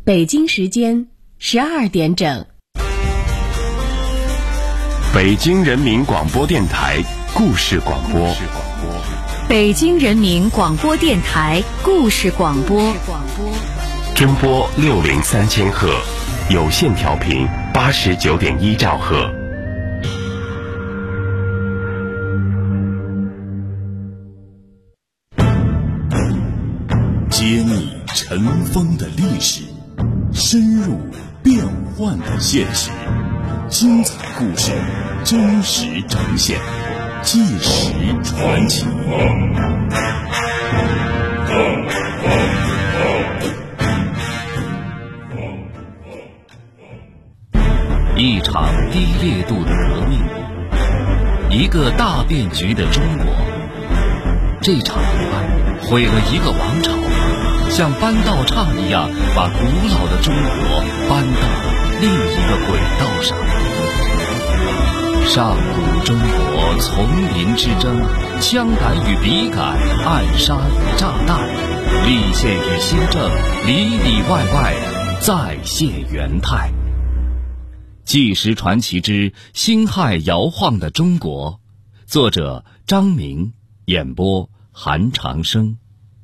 北京时间12点整。 北京人民广播电台故事广播。 北京人民广播电台故事广播。 中波603千赫，有线调频89.1兆赫。 揭秘尘封的历史，深入变幻的现实，精彩故事真实展现，纪实传奇。 一场低烈度的革命，一个大变局的中国。这场不败毁了一个王朝，像搬道岔一样把古老的中国搬到另一个轨道上。上古中国丛林之争，枪杆与笔杆，暗杀与炸弹，立宪与新政，里里外外再现元态。纪实传奇之辛亥摇晃的中国，作者张明，演播韩长生。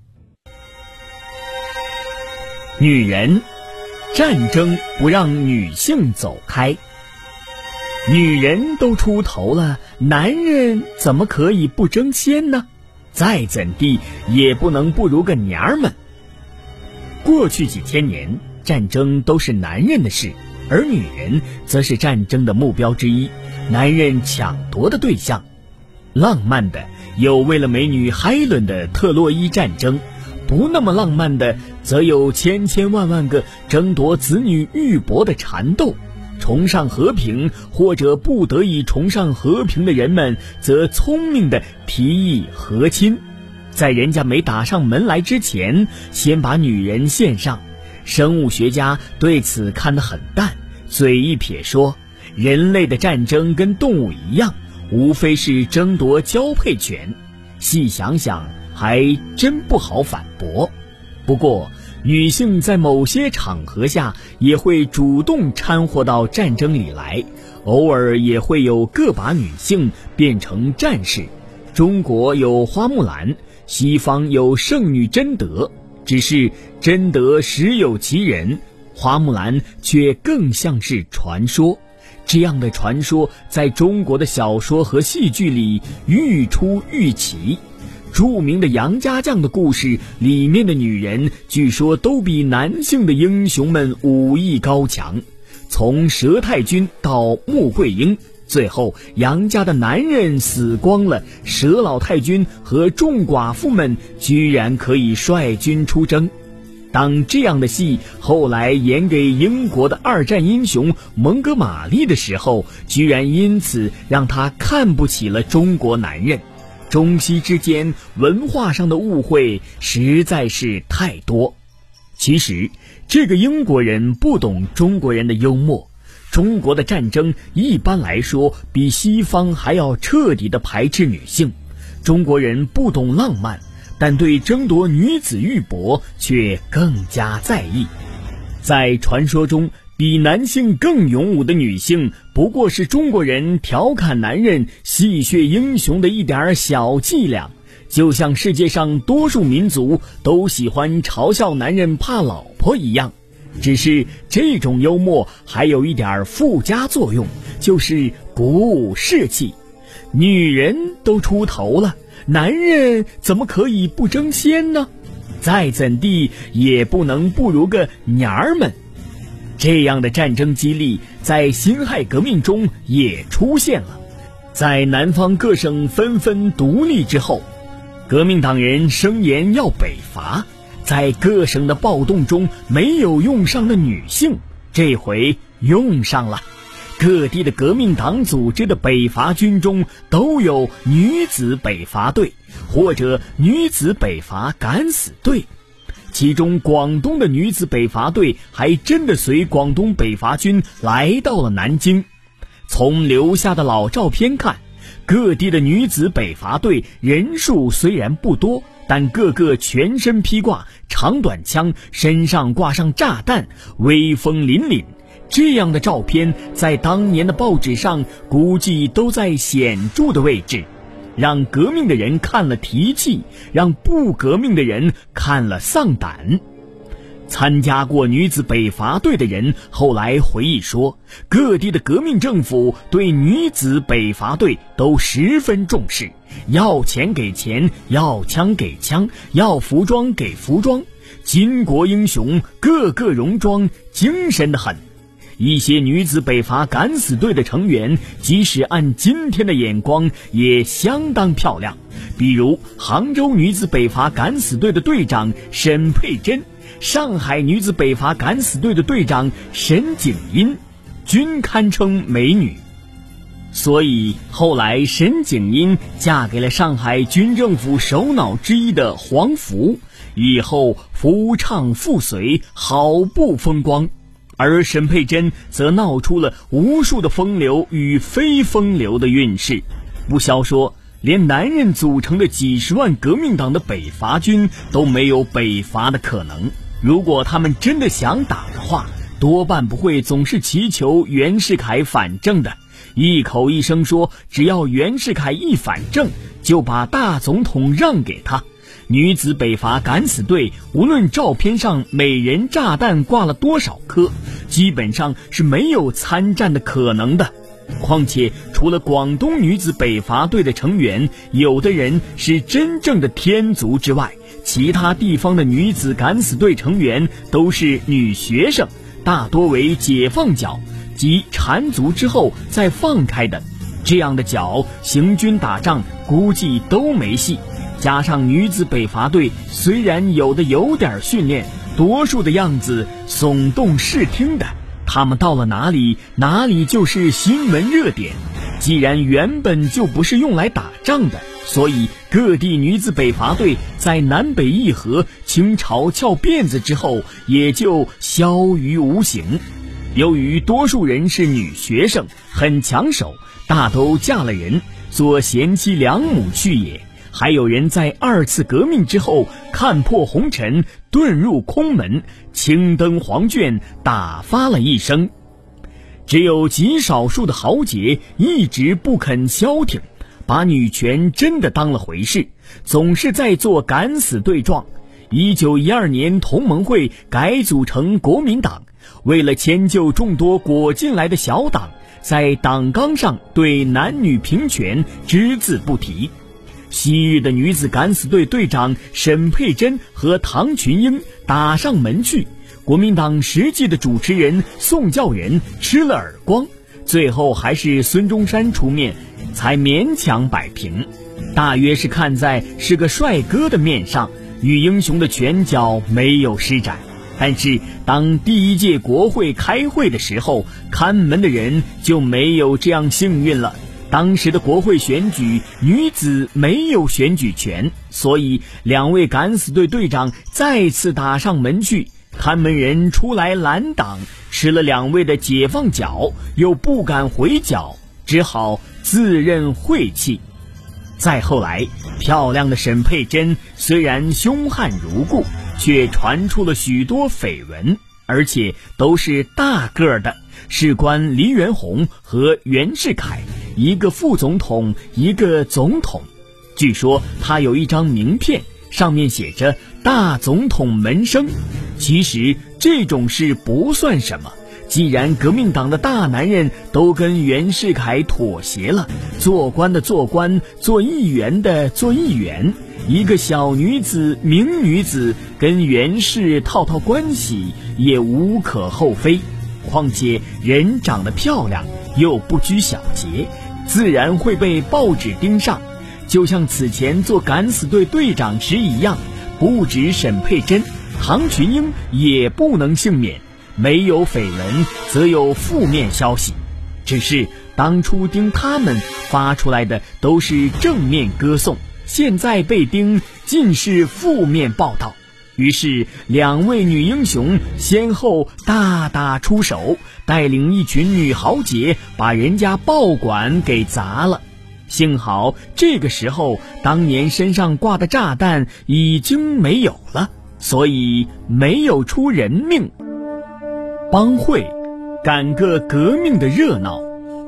女人，战争不让女性走开。女人都出头了，男人怎么可以不争先呢？再怎地也不能不如个娘儿们。过去几千年，战争都是男人的事，而女人则是战争的目标之一，男人抢夺的对象。浪漫的有为了美女海伦的特洛伊战争，不那么浪漫的则有千千万万个争夺子女玉帛的缠斗。崇尚和平或者不得已崇尚和平的人们，则聪明地提议和亲，在人家没打上门来之前，先把女人献上。生物学家对此看得很淡，嘴一撇说，人类的战争跟动物一样，无非是争夺交配权。细想想，还真不好反驳。不过女性在某些场合下也会主动掺和到战争里来，偶尔也会有个把女性变成战士。中国有花木兰，西方有圣女贞德，只是贞德实有其人，花木兰却更像是传说。这样的传说在中国的小说和戏剧里愈出愈奇。著名的杨家将的故事里面的女人，据说都比男性的英雄们武艺高强。从佘太君到穆桂英，最后杨家的男人死光了，佘老太君和众寡妇们居然可以率军出征。当这样的戏后来演给英国的二战英雄蒙哥马利的时候，居然因此让他看不起了中国男人。中西之间文化上的误会实在是太多。其实这个英国人不懂中国人的幽默。中国的战争一般来说比西方还要彻底地排斥女性。中国人不懂浪漫，但对争夺女子玉帛却更加在意。在传说中，比男性更勇武的女性，不过是中国人调侃男人戏谑英雄的一点小伎俩，就像世界上多数民族都喜欢嘲笑男人怕老婆一样。只是这种幽默还有一点附加作用，就是鼓舞士气。女人都出头了，男人怎么可以不争先呢？再怎地也不能不如个娘儿们。这样的战争激励在辛亥革命中也出现了。在南方各省纷纷独立之后，革命党人声言要北伐，在各省的暴动中没有用上的女性，这回用上了。各地的革命党组织的北伐军中都有女子北伐队，或者女子北伐敢死队。其中广东的女子北伐队还真的随广东北伐军来到了南京。从留下的老照片看，各地的女子北伐队人数虽然不多， 但个个全身披挂长短枪，身上挂上炸弹，威风凛凛。这样的照片在当年的报纸上估计都在显著的位置，让革命的人看了提气，让不革命的人看了丧胆。参加过女子北伐队的人后来回忆说，各地的革命政府对女子北伐队都十分重视，要钱给钱，要枪给枪，要服装给服装，巾帼英雄个个戎装，精神得很。一些女子北伐敢死队的成员即使按今天的眼光也相当漂亮，比如杭州女子北伐敢死队的队长沈佩珍，上海女子北伐敢死队的队长沈景英，均堪称美女。所以后来沈景英嫁给了上海军政府首脑之一的黄福，以后夫唱妇随，好不风光。而沈佩珍则闹出了无数的风流与非风流的运势。不消说，连男人组成的几十万革命党的北伐军都没有北伐的可能。如果他们真的想打的话，多半不会总是祈求袁世凯反正的，一口一声说只要袁世凯一反正，就把大总统让给他。女子北伐敢死队无论照片上每人炸弹挂了多少颗，基本上是没有参战的可能的。况且除了广东女子北伐队的成员有的人是真正的天族之外，其他地方的女子敢死队成员都是女学生，大多为解放脚，即缠足之后再放开的。这样的脚行军打仗估计都没戏。加上女子北伐队虽然有的有点训练，多数的样子耸动视听的，他们到了哪里就是新闻热点。既然原本就不是用来打仗的，所以各地女子北伐队在南北议和、清朝翘辫子之后也就消于无形。由于多数人是女学生，很抢手，大都嫁了人，做贤妻良母去也。还有人在二次革命之后看破红尘，遁入空门，青灯黄卷，打发了一生。只有极少数的豪杰一直不肯消停，把女权真的当了回事，总是在做敢死队状。1912年同盟会改组成国民党，为了迁就众多裹进来的小党，在党纲上对男女平权只字不提。昔日的女子敢死队队长沈佩珍和唐群英打上门去，国民党实际的主持人宋教仁吃了耳光，最后还是孙中山出面才勉强摆平。大约是看在是个帅哥的面上，女英雄的拳脚没有施展。但是当第一届国会开会的时候，看门的人就没有这样幸运了。当时的国会选举，女子没有选举权，所以两位敢死队队长再次打上门去。看门人出来拦挡，吃了两位的解放脚，又不敢回脚，只好自认晦气。再后来，漂亮的沈佩珍虽然凶悍如故，却传出了许多绯闻，而且都是大个的，事关黎元洪和袁世凯，一个副总统，一个总统。据说他有一张名片，上面写着大总统门生。其实这种事不算什么，既然革命党的大男人都跟袁世凯妥协了，做官的做官，做议员的做议员，一个小女子名女子跟袁氏套关系也无可厚非。况且人长得漂亮又不拘小节，自然会被报纸盯上。就像此前做敢死队队长时一样，不止沈佩珍，唐群英也不能幸免。没有绯闻则有负面消息，只是当初盯他们发出来的都是正面歌颂，现在被盯尽是负面报道。于是两位女英雄先后大打出手，带领一群女豪杰把人家报馆给砸了。 幸好这个时候当年身上挂的炸弹已经没有了，所以没有出人命。帮会赶个革命的热闹。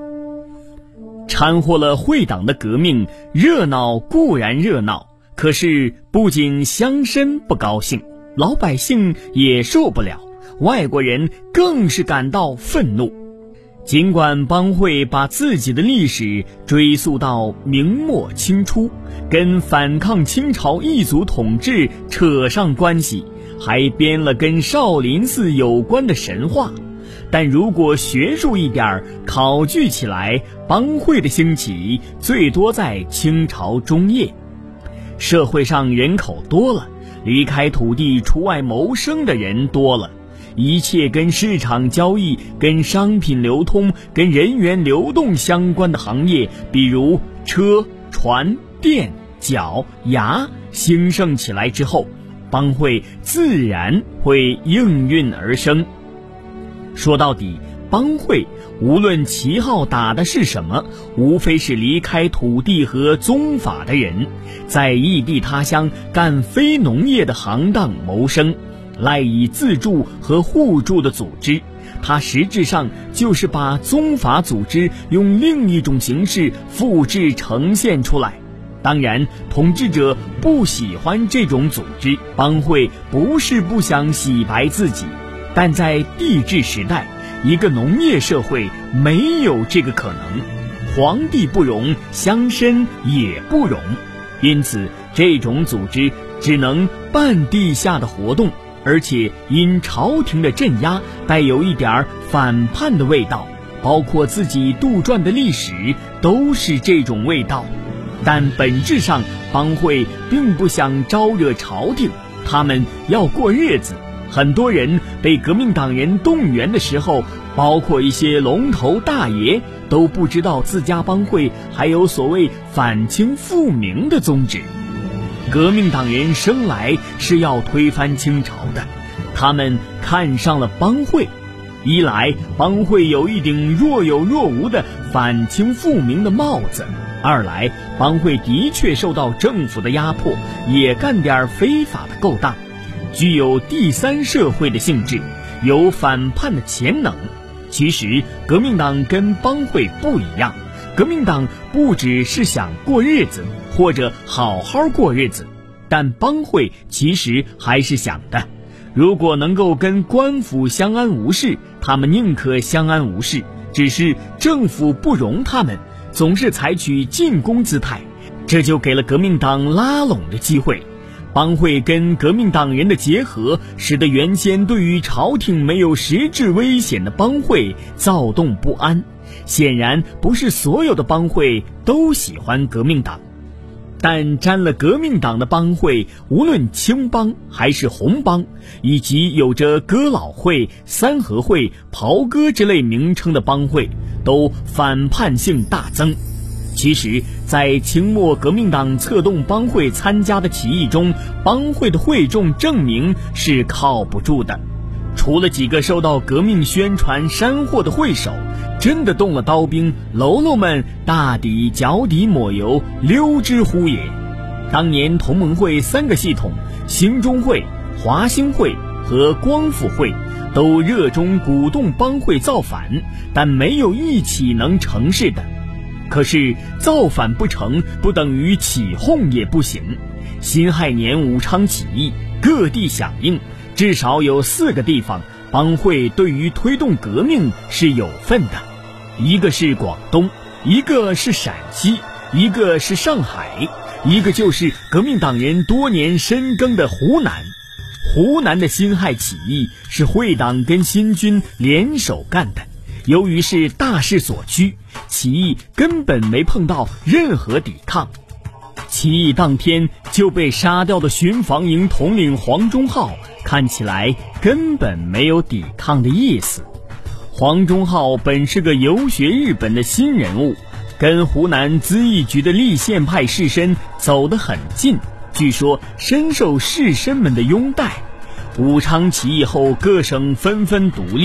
掺和了会党的革命，热闹固然热闹，可是不仅乡绅不高兴，老百姓也受不了，外国人更是感到愤怒。尽管帮会把自己的历史追溯到明末清初，跟反抗清朝异族统治扯上关系，还编了跟少林寺有关的神话，但如果学术一点考据起来，帮会的兴起最多在清朝中叶。社会上人口多了，离开土地出外谋生的人多了，一切跟市场交易、跟商品流通、跟人员流动相关的行业，比如车、船、电、脚、牙兴盛起来之后，帮会自然会应运而生。说到底，帮会无论旗号打的是什么，无非是离开土地和宗法的人，在异地他乡干非农业的行当谋生，赖以自助和互助的组织。它实质上就是把宗法组织用另一种形式复制呈现出来。当然，统治者不喜欢这种组织，帮会不是不想洗白自己，但在帝制时代，一个农业社会没有这个可能，皇帝不容，乡绅也不容，因此这种组织只能半地下的活动，而且因朝廷的镇压带有一点反叛的味道，包括自己杜撰的历史都是这种味道。但本质上帮会并不想招惹朝廷，他们要过日子。很多人被革命党人动员的时候，包括一些龙头大爷，都不知道自家帮会还有所谓反清复明的宗旨。革命党人生来是要推翻清朝的，他们看上了帮会，一来帮会有一顶若有若无的反清复明的帽子，二来帮会的确受到政府的压迫，也干点非法的勾当，具有第三社会的性质，有反叛的潜能。其实革命党跟帮会不一样，革命党不只是想过日子或者好好过日子，但帮会其实还是想的，如果能够跟官府相安无事，他们宁可相安无事，只是政府不容他们，总是采取进攻姿态，这就给了革命党拉拢的机会。帮会跟革命党人的结合，使得原先对于朝廷没有实质危险的帮会躁动不安。显然不是所有的帮会都喜欢革命党，但沾了革命党的帮会，无论青帮还是红帮，以及有着哥老会、三合会、袍哥之类名称的帮会，都反叛性大增。其实在清末革命党策动帮会参加的起义中，帮会的会众证明是靠不住的。除了几个受到革命宣传煽惑的会手，真的动了刀兵，喽啰们大抵脚底抹油，溜之乎也。当年同盟会三个系统，兴中会、华兴会和光复会，都热衷鼓动帮会造反，但没有一起能成事的。可是造反不成，不等于起哄也不行。辛亥年武昌起义，各地响应，至少有4个地方帮会对于推动革命是有份的，一个是广东，一个是陕西，一个是上海，一个就是革命党人多年深耕的湖南。湖南的辛亥起义是会党跟新军联手干的，由于是大势所趋，起义根本没碰到任何抵抗。起义当天就被杀掉的巡防营统领黄忠浩，看起来根本没有抵抗的意思。黄忠浩本是个游学日本的新人物，跟湖南咨议局的立宪派士绅走得很近，据说深受士绅们的拥戴。武昌起义后，各省纷纷独立，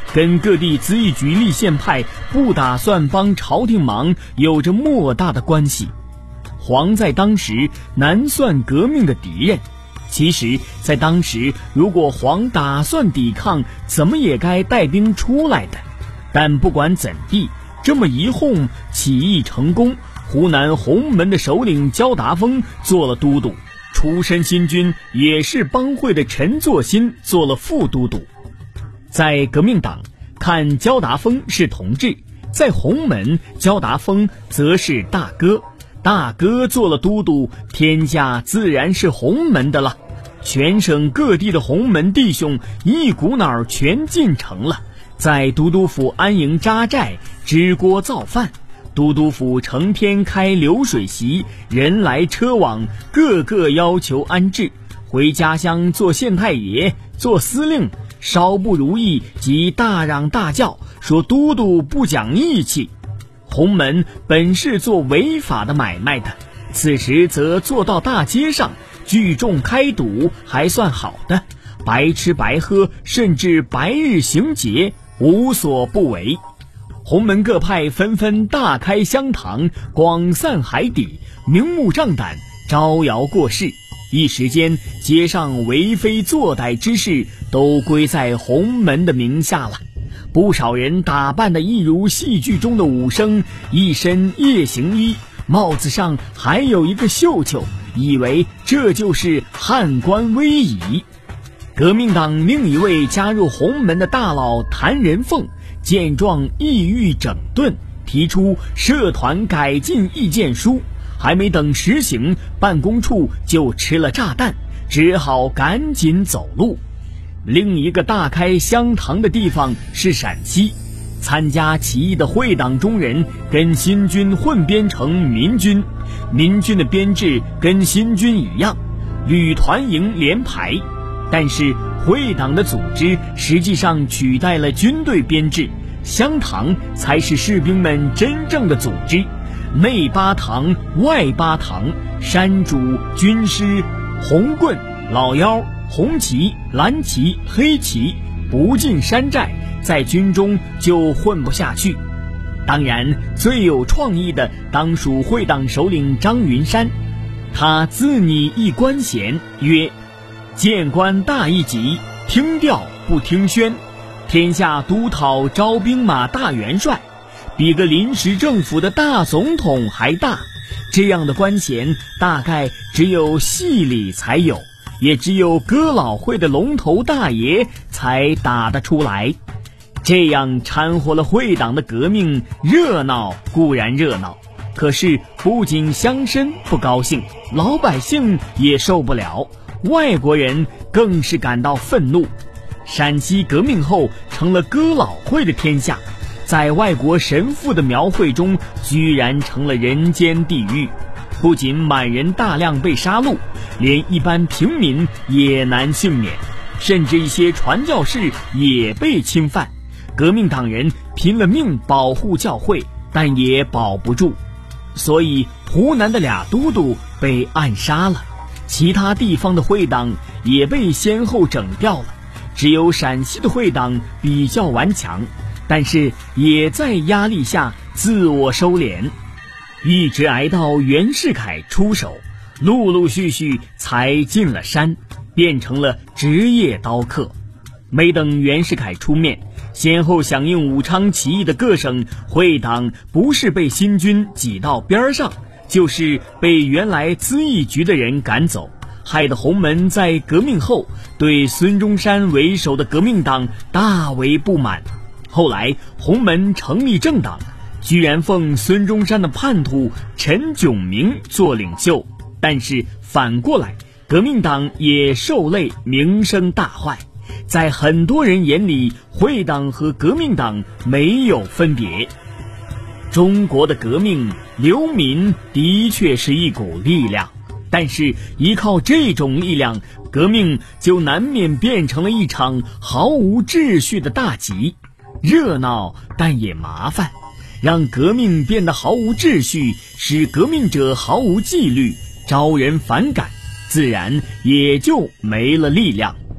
跟各地咨议局立宪派不打算帮朝廷忙有着莫大的关系。黄在当时难算革命的敌人，其实在当时如果黄打算抵抗，怎么也该带兵出来的。但不管怎地，这么一哄，起义成功，湖南洪门的首领焦达峰做了都督，出身新军也是帮会的陈作新做了副都督。在革命党看焦达峰是同志，在洪门焦达峰则是大哥，大哥做了都督，天下自然是洪门的了。全省各地的洪门弟兄一股脑全进城了，在都督府安营扎寨，支锅造饭。都督府成天开流水席，人来车往，个个要求安置。回家乡做县太爷，做司令，稍不如意即大嚷大叫，说都督不讲义气。洪门本是做违法的买卖的，此时则坐到大街上聚众开赌，还算好的，白吃白喝，甚至白日行劫，无所不为。洪门各派纷纷大开香堂，广散海底，明目张胆，招摇过市。一时间，街上为非作歹之事都归在洪门的名下了。不少人打扮得一如戏剧中的武生，一身夜行衣，帽子上还有一个绣球，以为这就是汉官威仪。革命党另一位加入洪门的大佬谭仁凤见状意欲整顿，提出社团改进意见书，还没等实行，办公处就吃了炸弹，只好赶紧走路。另一个大开香堂的地方是陕西，参加起义的会党中人跟新军混编成民军，民军的编制跟新军一样，旅团营连排，但是会党的组织实际上取代了军队编制，乡堂才是士兵们真正的组织，内八堂外八堂，山主、军师、红棍、老幺、红旗、蓝旗、黑旗不进山寨，在军中就混不下去。当然最有创意的当属会党首领张云山，他自拟一官衔曰：谏官大一级，听调不听宣，天下督讨招兵马大元帅，比个临时政府的大总统还大。这样的官衔大概只有戏里才有，也只有哥老会的龙头大爷才打得出来。这样掺和了会党的革命，热闹固然热闹，可是不仅乡绅不高兴，老百姓也受不了，外国人更是感到愤怒。陕西革命后成了哥老会的天下，在外国神父的描绘中居然成了人间地狱。不仅满人大量被杀戮，连一般平民也难幸免，甚至一些传教士也被侵犯。革命党人拼了命保护教会，但也保不住，所以湖南的俩都督被暗杀了，其他地方的会党也被先后整掉了，只有陕西的会党比较顽强，但是也在压力下自我收敛，一直挨到袁世凯出手，陆陆续续才进了山，变成了职业刀客。没等袁世凯出面，先后响应武昌起义的各省会党不是被新军挤到边上，就是被原来咨议局的人赶走，害得洪门在革命后对孙中山为首的革命党大为不满。后来洪门成立政党，居然奉孙中山的叛徒陈炯明做领袖，但是反过来革命党也受累，名声大坏。在很多人眼里，会党和革命党没有分别。中国的革命流民的确是一股力量，但是依靠这种力量，革命就难免变成了一场毫无秩序的大集，热闹但也麻烦。让革命变得毫无秩序，使革命者毫无纪律，招人反感，自然也就没了力量。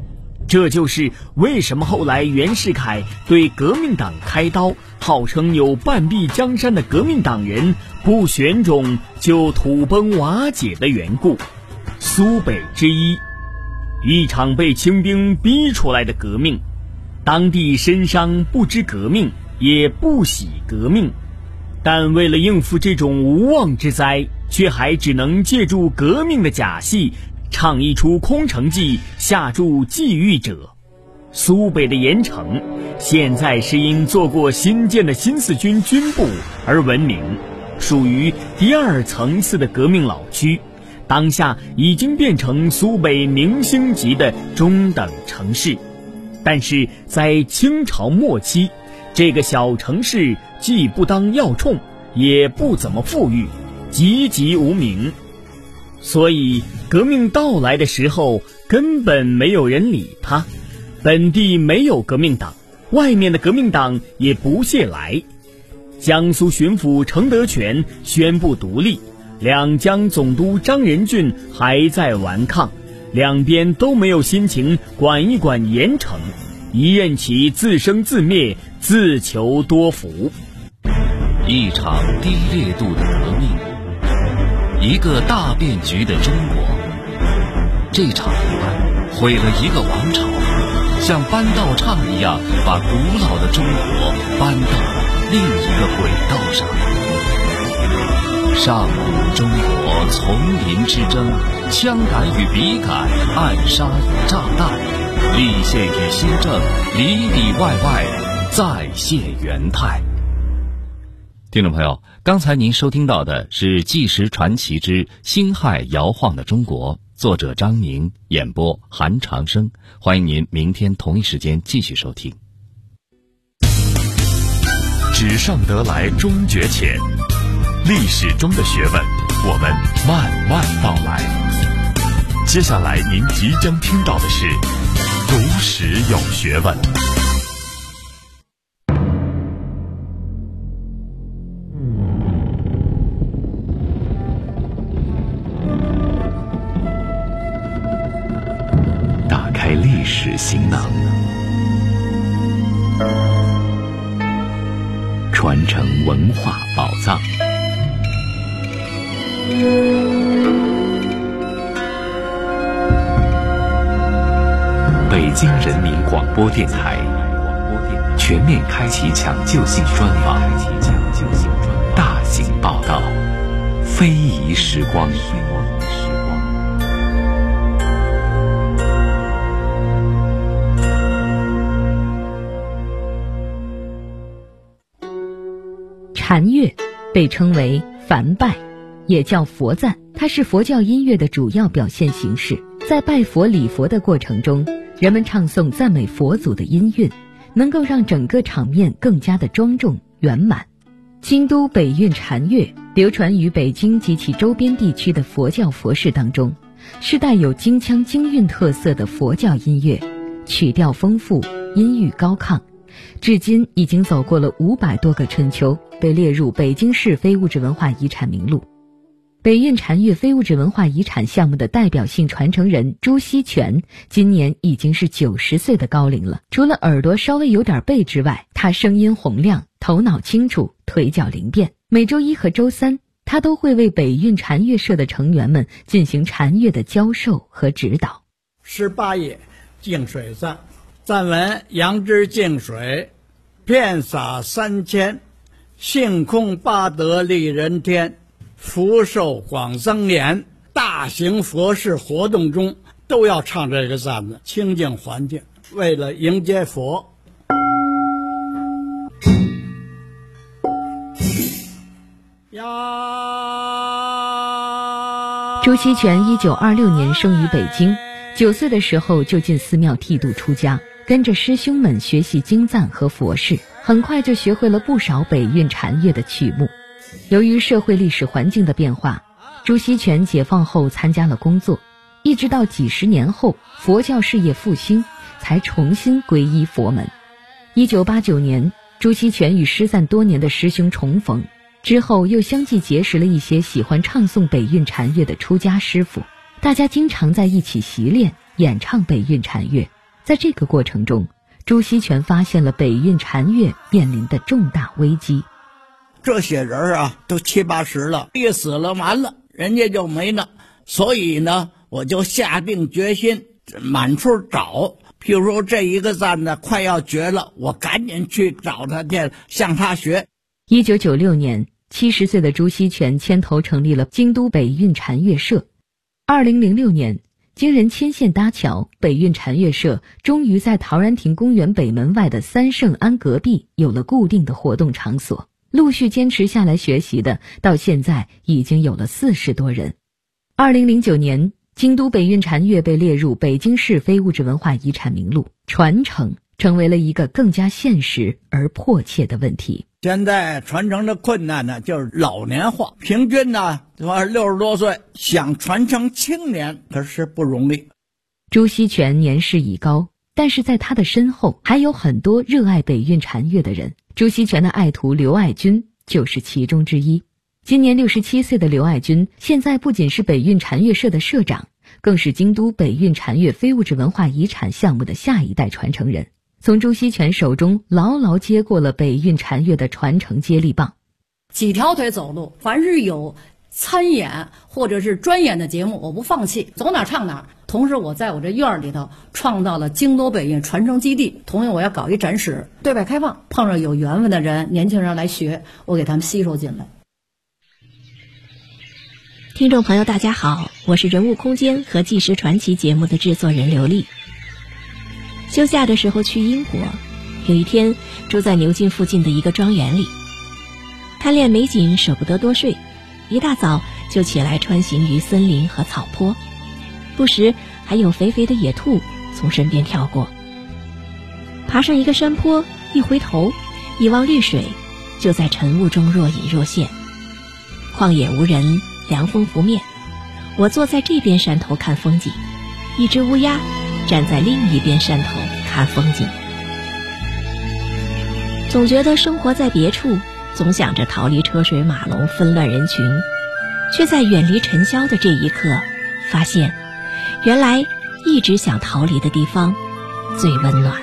这就是为什么后来袁世凯对革命党开刀，号称有半壁江山的革命党人不选种就土崩瓦解的缘故。苏北之一，一场被清兵逼出来的革命，当地绅商不知革命，也不喜革命，但为了应付这种无妄之灾，却还只能借助革命的假戏，唱一出空城计，下注际遇者。苏北的盐城现在是因做过新建的新四军军部而闻名，属于第二层次的革命老区，当下已经变成苏北明星级的中等城市。但是在清朝末期，这个小城市既不当要冲，也不怎么富裕，籍籍无名，所以革命到来的时候根本没有人理他。本地没有革命党，外面的革命党也不屑来。江苏巡抚程德全宣布独立，两江总督张仁俊还在顽抗，两边都没有心情管一管盐城，一任其自生自灭，自求多福。 一场低烈度的革命，一个大变局的中国。这场革命毁了一个王朝，像搬道岔一样把古老的中国搬到了另一个轨道上。上古中国丛林之争，枪杆与笔杆，暗杀与炸弹，立宪与新政，里里外外再现元泰。听众朋友，刚才您收听到的是《纪实传奇之辛亥摇晃的中国》，作者张宁，演播韩长生。欢迎您明天同一时间继续收听。 纸上得来终觉浅，历史中的学问，我们慢慢道来。接下来您即将听到的是读史有学问。打开历史行囊，传承文化宝藏。北京人民广播电台全面开启抢救性专访，大型报道，非遗时光。 禅乐被称为梵拜，也叫佛赞，它是佛教音乐的主要表现形式。在拜佛礼佛的过程中，人们唱诵赞美佛祖的音韵，能够让整个场面更加的庄重圆满。京都北韵禅乐流传于北京及其周边地区的佛教佛事当中，是带有京腔京韵特色的佛教音乐，曲调丰富，音域高亢，至今已经走过了500多个春秋，被列入北京市非物质文化遗产名录。北韵禅乐非物质文化遗产项目的代表性传承人朱锡全今年已经是90岁的高龄了。除了耳朵稍微有点背之外，他声音洪亮，头脑清楚，腿脚灵便。每周一和周三，他都会为北韵禅乐社的成员们进行禅乐的教授和指导。 18页净水赞，赞文：杨枝净水，遍洒3000，性空八德利人天，福寿广增年。大型佛事活动中都要唱这个赞子，清净环境，为了迎接佛。 朱锡全1926年生于北京，9岁的时候就进寺庙剃度出家，跟着师兄们学习经赞和佛事，很快就学会了不少北韵禅乐的曲目。由于社会历史环境的变化，朱锡全解放后参加了工作，一直到几十年后佛教事业复兴，才重新皈依佛门。1989年，朱锡全与失散多年的师兄重逢，之后又相继结识了一些喜欢唱诵北韵禅乐的出家师傅，大家经常在一起习练演唱北韵禅乐， 在这个过程中，朱锡全发现了北运禅乐面临的重大危机。 这些人啊，都70、80了，一死了完了，人家就没了。所以呢，我就下定决心满处找。譬如说这一个赞呢快要绝了，我赶紧去找他去，向他学。 1996年，70岁的朱锡全牵头成立了京都北运禅乐社。2006年，经人牵线搭桥，北运禅乐社终于在陶然亭公园北门外的三圣庵隔壁有了固定的活动场所。陆续坚持下来学习的，到现在已经有了40多人。2009年，京都北运禅乐被列入北京市非物质文化遗产名录，传承成为了一个更加现实而迫切的问题。 现在传承的困难呢，就是老年化，平均呢60多岁，想传承青年可是不容易。 朱锡全年事已高，但是在他的身后还有很多热爱北运禅乐的人。朱锡全的爱徒刘爱军就是其中之一。今年67岁的刘爱军，现在不仅是北运禅乐社的社长，更是京都北运禅乐非物质文化遗产项目的下一代传承人，从朱锡全手中牢牢接过了北运禅乐的传承接力棒。 几条腿走路，凡是有参演或者是专演的节目，我不放弃，走哪唱哪。同时我在我这院里头创造了京都北运传承基地，同样我要搞一展示，对外开放，碰上有缘分的人，年轻人来学，我给他们吸收进来。 听众朋友大家好，我是人物空间和纪实传奇节目的制作人刘丽。休假的时候去英国，有一天住在牛津附近的一个庄园里，贪恋美景舍不得多睡，一大早就起来穿行于森林和草坡，不时还有肥肥的野兔从身边跳过。爬上一个山坡，一回头一望绿水，就在晨雾中若隐若现。旷野无人，凉风拂面，我坐在这边山头看风景，一只乌鸦站在另一边山头看风景。总觉得生活在别处，总想着逃离车水马龙纷乱人群，却在远离尘嚣的这一刻发现，原来一直想逃离的地方最温暖。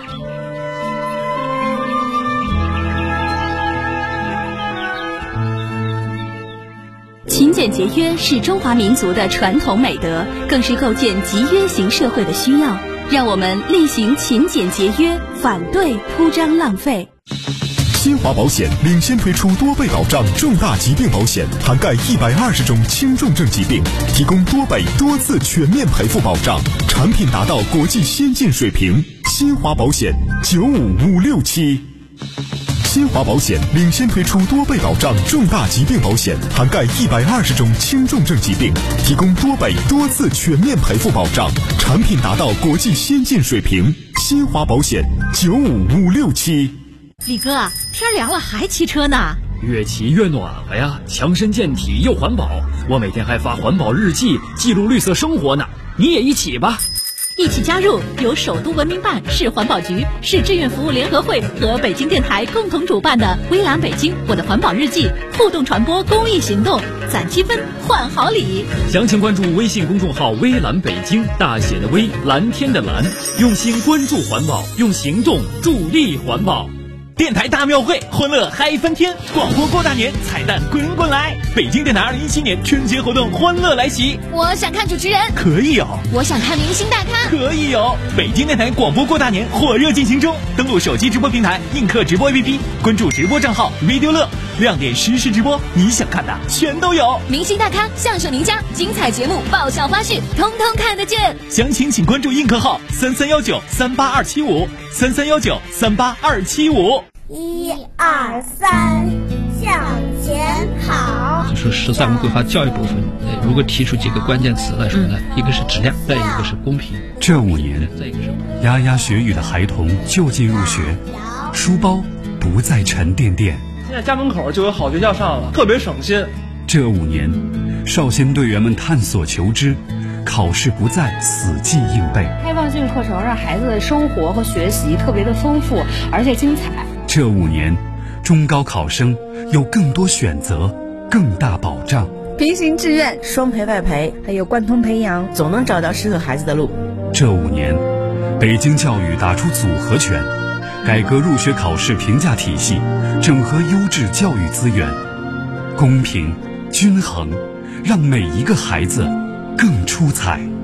勤俭节约是中华民族的传统美德，更是构建集约型社会的需要。让我们厉行勤俭节约，反对铺张浪费。 新华保险领先推出多倍保障重大疾病保险，涵盖120种轻重症疾病，提供多倍多次全面赔付保障，产品达到国际先进水平。新华保险95567。新华保险领先推出多倍保障重大疾病保险，涵盖120种轻重症疾病，提供多倍多次全面赔付保障，产品达到国际先进水平。新华保险95567。 李哥，天凉了还骑车呢？ 越骑越暖和呀，强身健体又环保。我每天还发环保日记，记录绿色生活呢。你也一起吧。 一起加入由首都文明办、市环保局、市志愿服务联合会和北京电台共同主办的微蓝北京我的环保日记互动传播公益行动，攒积分换好礼。 详情关注微信公众号微蓝北京，大写的微，蓝天的蓝，用心关注环保，用行动助力环保。 电台大庙会，欢乐嗨翻天！广播过大年，彩蛋滚滚来！北京电台2017年春节活动欢乐来袭。 我想看主持人， 可以有； 我想看明星大咖， 可以有。北京电台广播过大年火热进行中，登录手机直播平台映客直播 APP， 关注直播账号 Radio 乐，亮点实时直播，你想看的全都有。 明星大咖、相声名家、精彩节目、爆笑花絮，通通看得见。 详情请关注映客号3319-38275。3319-38275。 1、2、3，向前跑。 就说13个规划教育部分，如果提出几个关键词来说呢，一个是质量，再一个是公平。 这5年，牙牙学语的孩童就近入学，书包不再沉甸甸。 现在家门口就有好学校上了，特别省心。 这5年，少先队员们探索求知。考试不再死记硬背， 开放性课程让孩子的生活和学习特别的丰富而且精彩。 这5年，中高考生有更多选择，更大保障。 平行志愿、双培外培，还有贯通培养，总能找到适合孩子的路。 这5年， 北京教育打出组合拳，改革入学考试评价体系，整合优质教育资源，公平均衡，让每一个孩子更出彩。